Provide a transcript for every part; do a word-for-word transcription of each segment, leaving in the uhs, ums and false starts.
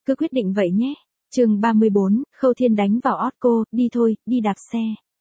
cứ quyết định vậy nhé. Chương ba mươi bốn, Khâu Thiên đánh vào ót cô, đi thôi, đi đạp xe.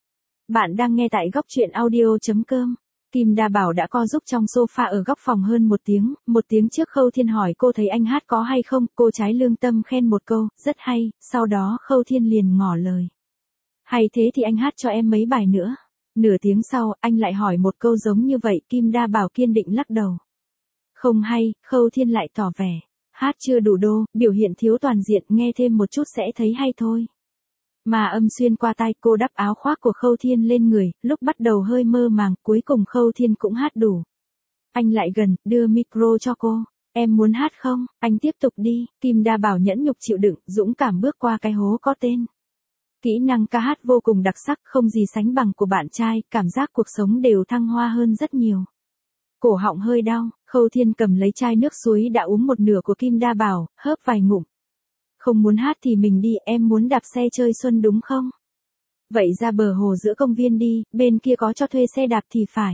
Bạn đang nghe tại góc truyện audio chấm com. Kim Đa Bảo đã co giúp trong sofa ở góc phòng hơn một tiếng, một tiếng trước Khâu Thiên hỏi cô thấy anh hát có hay không, cô trái lương tâm khen một câu, rất hay, sau đó Khâu Thiên liền ngỏ lời. Hay thế thì anh hát cho em mấy bài nữa. Nửa tiếng sau, anh lại hỏi một câu giống như vậy, Kim Đa Bảo kiên định lắc đầu. Không hay, Khâu Thiên lại tỏ vẻ. Hát chưa đủ đô, biểu hiện thiếu toàn diện, nghe thêm một chút sẽ thấy hay thôi. Mà âm xuyên qua tai, cô đắp áo khoác của Khâu Thiên lên người, lúc bắt đầu hơi mơ màng, cuối cùng Khâu Thiên cũng hát đủ. Anh lại gần, đưa micro cho cô. Em muốn hát không? Anh tiếp tục đi. Kim Đa Bảo nhẫn nhục chịu đựng, dũng cảm bước qua cái hố có tên. Kỹ năng ca hát vô cùng đặc sắc, không gì sánh bằng của bạn trai, cảm giác cuộc sống đều thăng hoa hơn rất nhiều. Cổ họng hơi đau, Khâu Thiên cầm lấy chai nước suối đã uống một nửa của Kim Đa Bảo, hớp vài ngụm. Không muốn hát thì mình đi, em muốn đạp xe chơi xuân đúng không? Vậy ra bờ hồ giữa công viên đi, bên kia có cho thuê xe đạp thì phải.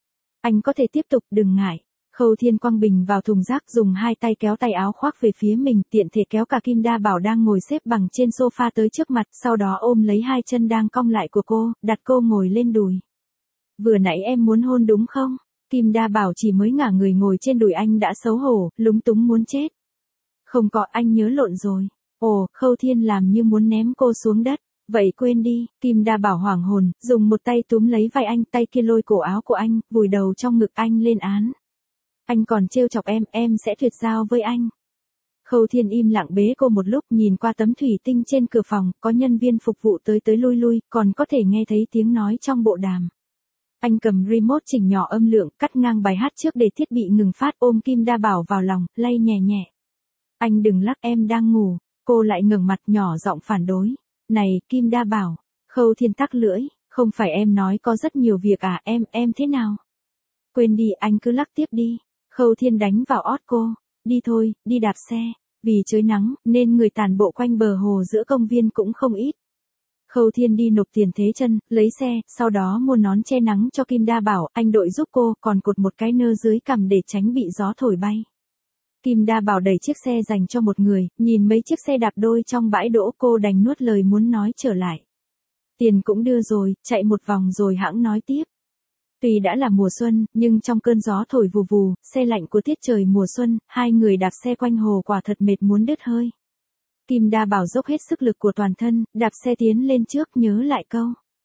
Anh có thể tiếp tục, đừng ngại. Khâu Thiên quăng bình vào thùng rác, dùng hai tay kéo tay áo khoác về phía mình, tiện thể kéo cả Kim Đa Bảo đang ngồi xếp bằng trên sofa tới trước mặt, sau đó ôm lấy hai chân đang cong lại của cô, đặt cô ngồi lên đùi. Vừa nãy em muốn hôn đúng không? Kim Đa Bảo chỉ mới ngả người ngồi trên đùi anh đã xấu hổ, lúng túng muốn chết. Không có, anh nhớ lộn rồi. Ồ, Khâu Thiên làm như muốn ném cô xuống đất. Vậy quên đi. Kim Đa Bảo hoảng hồn, dùng một tay túm lấy vai anh, tay kia lôi cổ áo của anh, vùi đầu trong ngực anh lên án. Anh còn trêu chọc em, em sẽ tuyệt giao với anh. Khâu Thiên im lặng bế cô một lúc, nhìn qua tấm thủy tinh trên cửa phòng, có nhân viên phục vụ tới tới lui lui, còn có thể nghe thấy tiếng nói trong bộ đàm. Anh cầm remote chỉnh nhỏ âm lượng, cắt ngang bài hát trước để thiết bị ngừng phát, ôm Kim Đa Bảo vào lòng, lay nhẹ nhẹ. Anh đừng lắc, em đang ngủ. Cô lại ngẩng mặt nhỏ giọng phản đối. Này, Kim Đa Bảo. Khâu Thiên tắc lưỡi. Không phải em nói có rất nhiều việc à, em, em thế nào? Quên đi, anh cứ lắc tiếp đi. Khâu Thiên đánh vào ót cô. Đi thôi, đi đạp xe. Vì trời nắng, nên người tản bộ quanh bờ hồ giữa công viên cũng không ít. Khâu Thiên đi nộp tiền thế chân, lấy xe, sau đó mua nón che nắng cho Kim Đa Bảo, anh đội giúp cô, còn cột một cái nơ dưới cằm để tránh bị gió thổi bay. Kim Đa Bảo đẩy chiếc xe dành cho một người, nhìn mấy chiếc xe đạp đôi trong bãi đỗ, cô đành nuốt lời muốn nói trở lại. Tiền cũng đưa rồi, chạy một vòng rồi hãng nói tiếp. Tuy đã là mùa xuân, nhưng trong cơn gió thổi vù vù, xe lạnh của tiết trời mùa xuân, hai người đạp xe quanh hồ quả thật mệt muốn đứt hơi. Kim Đa Bảo dốc hết sức lực của toàn thân, đạp xe tiến lên trước, nhớ lại câu.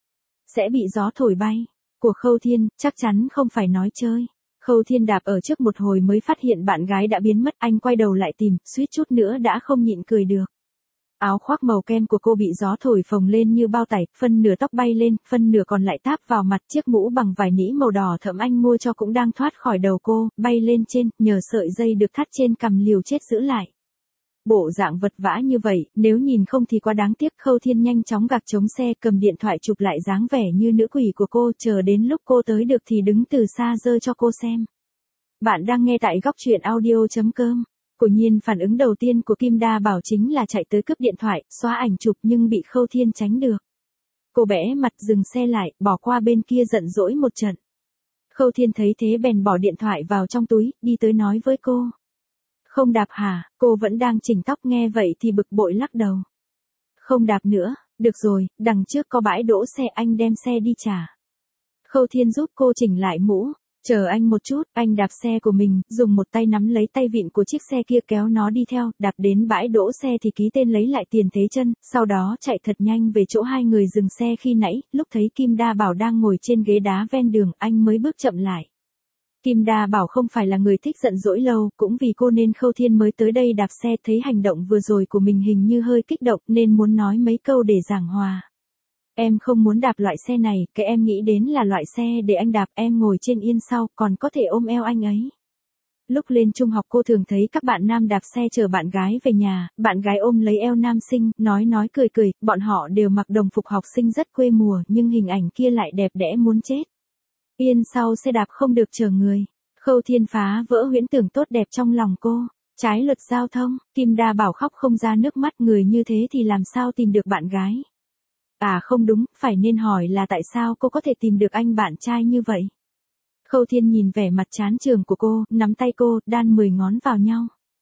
Sẽ bị gió thổi bay. Của Khâu Thiên, chắc chắn không phải nói chơi. Khâu Thiên đạp ở trước một hồi mới phát hiện bạn gái đã biến mất, anh quay đầu lại tìm, suýt chút nữa đã không nhịn cười được. Áo khoác màu kem của cô bị gió thổi phồng lên như bao tải, phân nửa tóc bay lên, phân nửa còn lại táp vào mặt, chiếc mũ bằng vải nĩ màu đỏ thẫm anh mua cho cũng đang thoát khỏi đầu cô, bay lên trên, nhờ sợi dây được thắt trên cằm liều chết giữ lại. Bộ dạng vật vã như vậy, nếu nhìn không thì quá đáng tiếc. Khâu Thiên nhanh chóng gạc chống xe, cầm điện thoại chụp lại dáng vẻ như nữ quỷ của cô, chờ đến lúc cô tới được thì đứng từ xa giơ cho cô xem. Bạn đang nghe tại góc truyện audio chấm com. Quả nhiên phản ứng đầu tiên của Kim Đa Bảo chính là chạy tới cướp điện thoại, xóa ảnh chụp nhưng bị Khâu Thiên tránh được. Cô bẽ mặt dừng xe lại, bỏ qua bên kia giận dỗi một trận. Khâu Thiên thấy thế bèn bỏ điện thoại vào trong túi, đi tới nói với cô. Không đạp hả? Cô vẫn đang chỉnh tóc, nghe vậy thì bực bội lắc đầu. Không đạp nữa, được rồi, đằng trước có bãi đỗ xe, anh đem xe đi trả. Khâu Thiên giúp cô chỉnh lại mũ. Chờ anh một chút, anh đạp xe của mình, dùng một tay nắm lấy tay vịn của chiếc xe kia kéo nó đi theo, đạp đến bãi đỗ xe thì ký tên lấy lại tiền thế chân, sau đó chạy thật nhanh về chỗ hai người dừng xe khi nãy, lúc thấy Kim Đa Bảo đang ngồi trên ghế đá ven đường, anh mới bước chậm lại. Kim Đa Bảo không phải là người thích giận dỗi lâu, cũng vì cô nên Khâu Thiên mới tới đây đạp xe, thấy hành động vừa rồi của mình hình như hơi kích động nên muốn nói mấy câu để giảng hòa. Em không muốn đạp loại xe này, cái em nghĩ đến là loại xe để anh đạp, em ngồi trên yên sau, còn có thể ôm eo anh ấy. Lúc lên trung học cô thường thấy các bạn nam đạp xe chở bạn gái về nhà, bạn gái ôm lấy eo nam sinh, nói nói cười cười, bọn họ đều mặc đồng phục học sinh rất quê mùa, nhưng hình ảnh kia lại đẹp đẽ muốn chết. Yên sau xe đạp không được chở người. Khâu Thiên phá vỡ huyễn tưởng tốt đẹp trong lòng cô. Trái luật giao thông, Kim Đa Bảo khóc không ra nước mắt, người như thế thì làm sao tìm được bạn gái. À không đúng, phải nên hỏi là tại sao cô có thể tìm được anh bạn trai như vậy. Khâu Thiên nhìn vẻ mặt chán chường của cô, nắm tay cô, đan mười ngón vào nhau.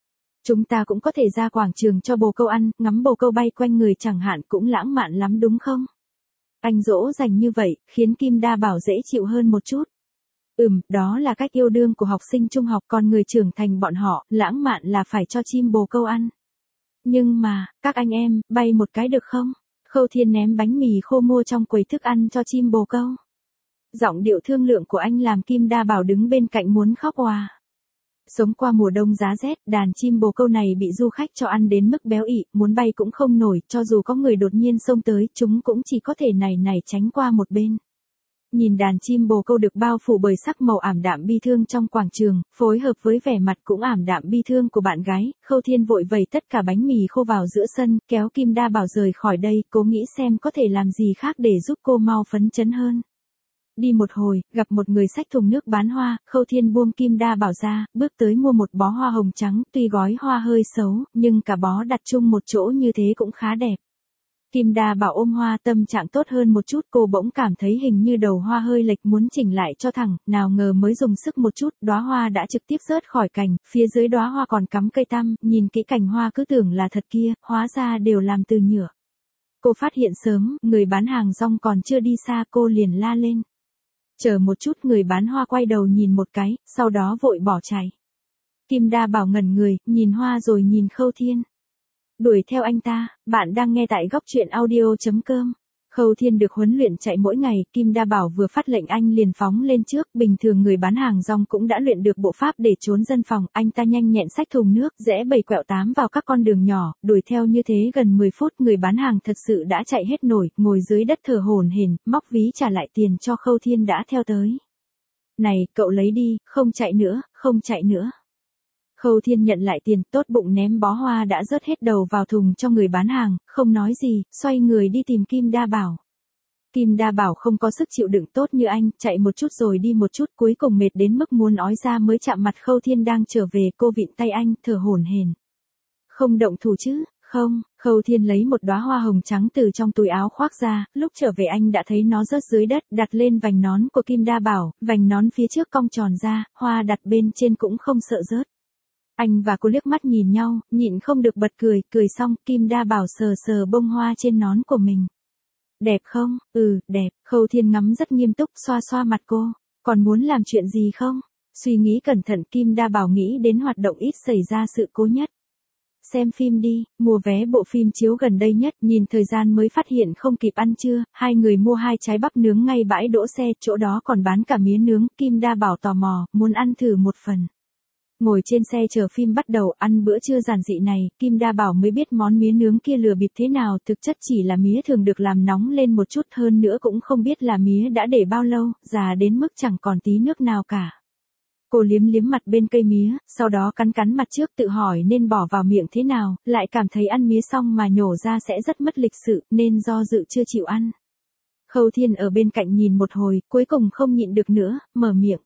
Chúng ta cũng có thể ra quảng trường cho bồ câu ăn, ngắm bồ câu bay quanh người chẳng hạn, cũng lãng mạn lắm đúng không? Anh dỗ dành như vậy, khiến Kim Đa Bảo dễ chịu hơn một chút. Ừm, đó là cách yêu đương của học sinh trung học, còn người trưởng thành bọn họ, lãng mạn là phải cho chim bồ câu ăn. Nhưng mà, các anh em, bay một cái được không? Khâu Thiên ném bánh mì khô mua trong quầy thức ăn cho chim bồ câu. Giọng điệu thương lượng của anh làm Kim Đa Bảo đứng bên cạnh muốn khóc òa. Sống qua mùa đông giá rét, đàn chim bồ câu này bị du khách cho ăn đến mức béo ị, muốn bay cũng không nổi, cho dù có người đột nhiên xông tới, chúng cũng chỉ có thể này này tránh qua một bên. Nhìn đàn chim bồ câu được bao phủ bởi sắc màu ảm đạm bi thương trong quảng trường, phối hợp với vẻ mặt cũng ảm đạm bi thương của bạn gái, Khâu Thiên vội vẩy tất cả bánh mì khô vào giữa sân, kéo Kim Đa Bảo rời khỏi đây, cố nghĩ xem có thể làm gì khác để giúp cô mau phấn chấn hơn. Đi một hồi, gặp một người xách thùng nước bán hoa, Khâu Thiên buông Kim Đa Bảo ra, bước tới mua một bó hoa hồng trắng, tuy gói hoa hơi xấu, nhưng cả bó đặt chung một chỗ như thế cũng khá đẹp. Kim Đa Bảo ôm hoa, tâm trạng tốt hơn một chút, cô bỗng cảm thấy hình như đầu hoa hơi lệch, muốn chỉnh lại cho thẳng, nào ngờ mới dùng sức một chút, đóa hoa đã trực tiếp rớt khỏi cành, phía dưới đóa hoa còn cắm cây tăm, nhìn kỹ cành hoa cứ tưởng là thật kia, hóa ra đều làm từ nhựa. Cô phát hiện sớm, người bán hàng rong còn chưa đi xa, cô liền la lên. Chờ một chút, người bán hoa quay đầu nhìn một cái, sau đó vội bỏ chạy. Kim Đa Bảo ngẩn người, nhìn hoa rồi nhìn Khâu Thiên. Đuổi theo anh ta, bạn đang nghe tại góc truyện audio chấm com. Khâu Thiên được huấn luyện chạy mỗi ngày, Kim Đa Bảo vừa phát lệnh anh liền phóng lên trước, bình thường người bán hàng rong cũng đã luyện được bộ pháp để trốn dân phòng, anh ta nhanh nhẹn xách thùng nước, rẽ bảy quẹo tám vào các con đường nhỏ, đuổi theo như thế gần mười phút, người bán hàng thật sự đã chạy hết nổi, ngồi dưới đất thở hổn hển, móc ví trả lại tiền cho Khâu Thiên đã theo tới. Này, cậu lấy đi, không chạy nữa, không chạy nữa. Khâu Thiên nhận lại tiền, tốt bụng ném bó hoa đã rớt hết đầu vào thùng cho người bán hàng, không nói gì, xoay người đi tìm Kim Đa Bảo. Kim Đa Bảo không có sức chịu đựng tốt như anh, chạy một chút rồi đi một chút, cuối cùng mệt đến mức muốn ói ra mới chạm mặt Khâu Thiên đang trở về, cô vịn tay anh, thở hổn hển. Không động thủ chứ, không, Khâu Thiên lấy một đóa hoa hồng trắng từ trong túi áo khoác ra, lúc trở về anh đã thấy nó rớt dưới đất, đặt lên vành nón của Kim Đa Bảo, vành nón phía trước cong tròn ra, hoa đặt bên trên cũng không sợ rớt. Anh và cô liếc mắt nhìn nhau, nhịn không được bật cười, cười xong, Kim Đa Bảo sờ sờ bông hoa trên nón của mình. Đẹp không? Ừ, đẹp, Khâu Thiên ngắm rất nghiêm túc, xoa xoa mặt cô. Còn muốn làm chuyện gì không? Suy nghĩ cẩn thận, Kim Đa Bảo nghĩ đến hoạt động ít xảy ra sự cố nhất. Xem phim đi, mua vé bộ phim chiếu gần đây nhất, nhìn thời gian mới phát hiện không kịp ăn trưa, hai người mua hai trái bắp nướng ngay bãi đỗ xe, chỗ đó còn bán cả mía nướng, Kim Đa Bảo tò mò, muốn ăn thử một phần. Ngồi trên xe chờ phim bắt đầu, ăn bữa trưa giản dị này, Kim Đa Bảo mới biết món mía nướng kia lừa bịp thế nào, thực chất chỉ là mía thường được làm nóng lên một chút, hơn nữa cũng không biết là mía đã để bao lâu, già đến mức chẳng còn tí nước nào cả. Cô liếm liếm mặt bên cây mía, sau đó cắn cắn mặt trước, tự hỏi nên bỏ vào miệng thế nào, lại cảm thấy ăn mía xong mà nhổ ra sẽ rất mất lịch sự, nên do dự chưa chịu ăn. Khâu Thiên ở bên cạnh nhìn một hồi, cuối cùng không nhịn được nữa, mở miệng.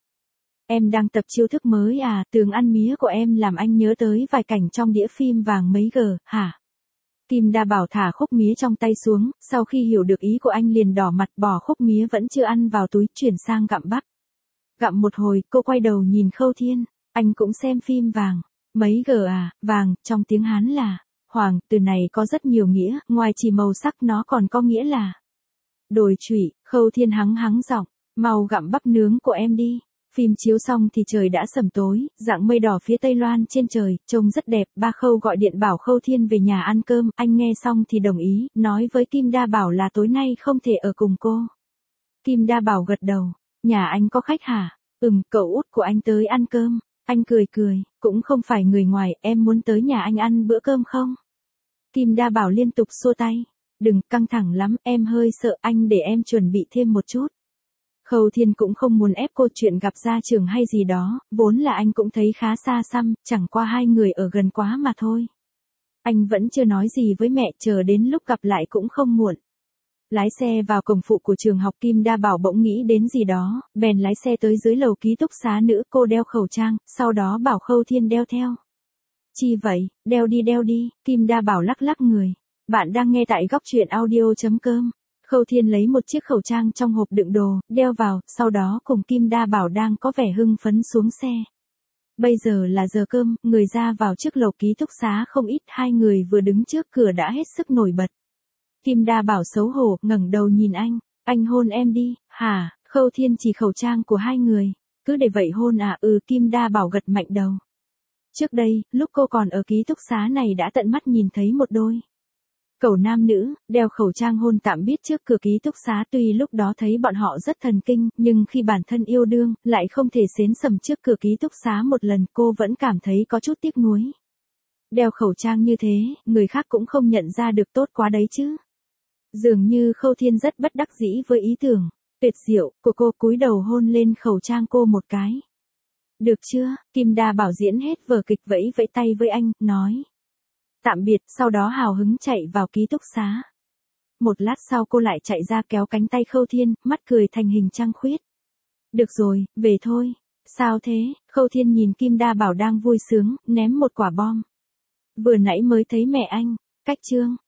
Em đang tập chiêu thức mới à, tường ăn mía của em làm anh nhớ tới vài cảnh trong đĩa phim vàng mấy gờ, hả? Kim Đa Bảo thả khúc mía trong tay xuống, sau khi hiểu được ý của anh liền đỏ mặt, bỏ khúc mía vẫn chưa ăn vào túi, chuyển sang gặm bắp. Gặm một hồi, cô quay đầu nhìn Khâu Thiên, anh cũng xem phim vàng, mấy gờ à, vàng, trong tiếng Hán là, hoàng, từ này có rất nhiều nghĩa, ngoài chỉ màu sắc nó còn có nghĩa là đồi trụy. Khâu Thiên hắng hắng giọng, mau gặm bắp nướng của em đi. Phim chiếu xong thì trời đã sầm tối, dạng mây đỏ phía tây loan trên trời, trông rất đẹp, ba Khâu gọi điện bảo Khâu Thiên về nhà ăn cơm, anh nghe xong thì đồng ý, nói với Kim Đa Bảo là tối nay không thể ở cùng cô. Kim Đa Bảo gật đầu, nhà anh có khách hả? Ừm, cậu út của anh tới ăn cơm, anh cười cười, cũng không phải người ngoài, em muốn tới nhà anh ăn bữa cơm không? Kim Đa Bảo liên tục xua tay, đừng, căng thẳng lắm, em hơi sợ, anh để em chuẩn bị thêm một chút. Khâu Thiên cũng không muốn ép cô chuyện gặp ra trường hay gì đó, vốn là anh cũng thấy khá xa xăm, chẳng qua hai người ở gần quá mà thôi. Anh vẫn chưa nói gì với mẹ, chờ đến lúc gặp lại cũng không muộn. Lái xe vào cổng phụ của trường học, Kim Đa Bảo bỗng nghĩ đến gì đó, bèn lái xe tới dưới lầu ký túc xá nữ, cô đeo khẩu trang, sau đó bảo Khâu Thiên đeo theo. Chi vậy, đeo đi đeo đi, Kim Đa Bảo lắc lắc người. Bạn đang nghe tại góc truyện audio chấm com. Khâu Thiên lấy một chiếc khẩu trang trong hộp đựng đồ, đeo vào, sau đó cùng Kim Đa Bảo đang có vẻ hưng phấn xuống xe. Bây giờ là giờ cơm, người ra vào trước lầu ký túc xá không ít, hai người vừa đứng trước cửa đã hết sức nổi bật. Kim Đa Bảo xấu hổ, ngẩng đầu nhìn anh, anh hôn em đi, hả? Khâu Thiên chỉ khẩu trang của hai người, cứ để vậy hôn à? Ừ, Kim Đa Bảo gật mạnh đầu. Trước đây, lúc cô còn ở ký túc xá này đã tận mắt nhìn thấy một đôi cẩu nam nữ, đeo khẩu trang hôn tạm biết trước cửa ký túc xá, tuy lúc đó thấy bọn họ rất thần kinh, nhưng khi bản thân yêu đương, lại không thể xến sầm trước cửa ký túc xá một lần, cô vẫn cảm thấy có chút tiếc nuối. Đeo khẩu trang như thế, người khác cũng không nhận ra được tốt quá đấy chứ. Dường như Khâu Thiên rất bất đắc dĩ với ý tưởng tuyệt diệu của cô, cúi đầu hôn lên khẩu trang cô một cái. Được chưa? Kim Đa Bảo diễn hết vở kịch, vẫy vẫy tay với anh, nói tạm biệt, sau đó hào hứng chạy vào ký túc xá. Một lát sau cô lại chạy ra kéo cánh tay Khâu Thiên, mắt cười thành hình trăng khuyết. Được rồi, về thôi. Sao thế? Khâu Thiên nhìn Kim Đa Bảo đang vui sướng, ném một quả bom. Vừa nãy mới thấy mẹ anh, cách chương.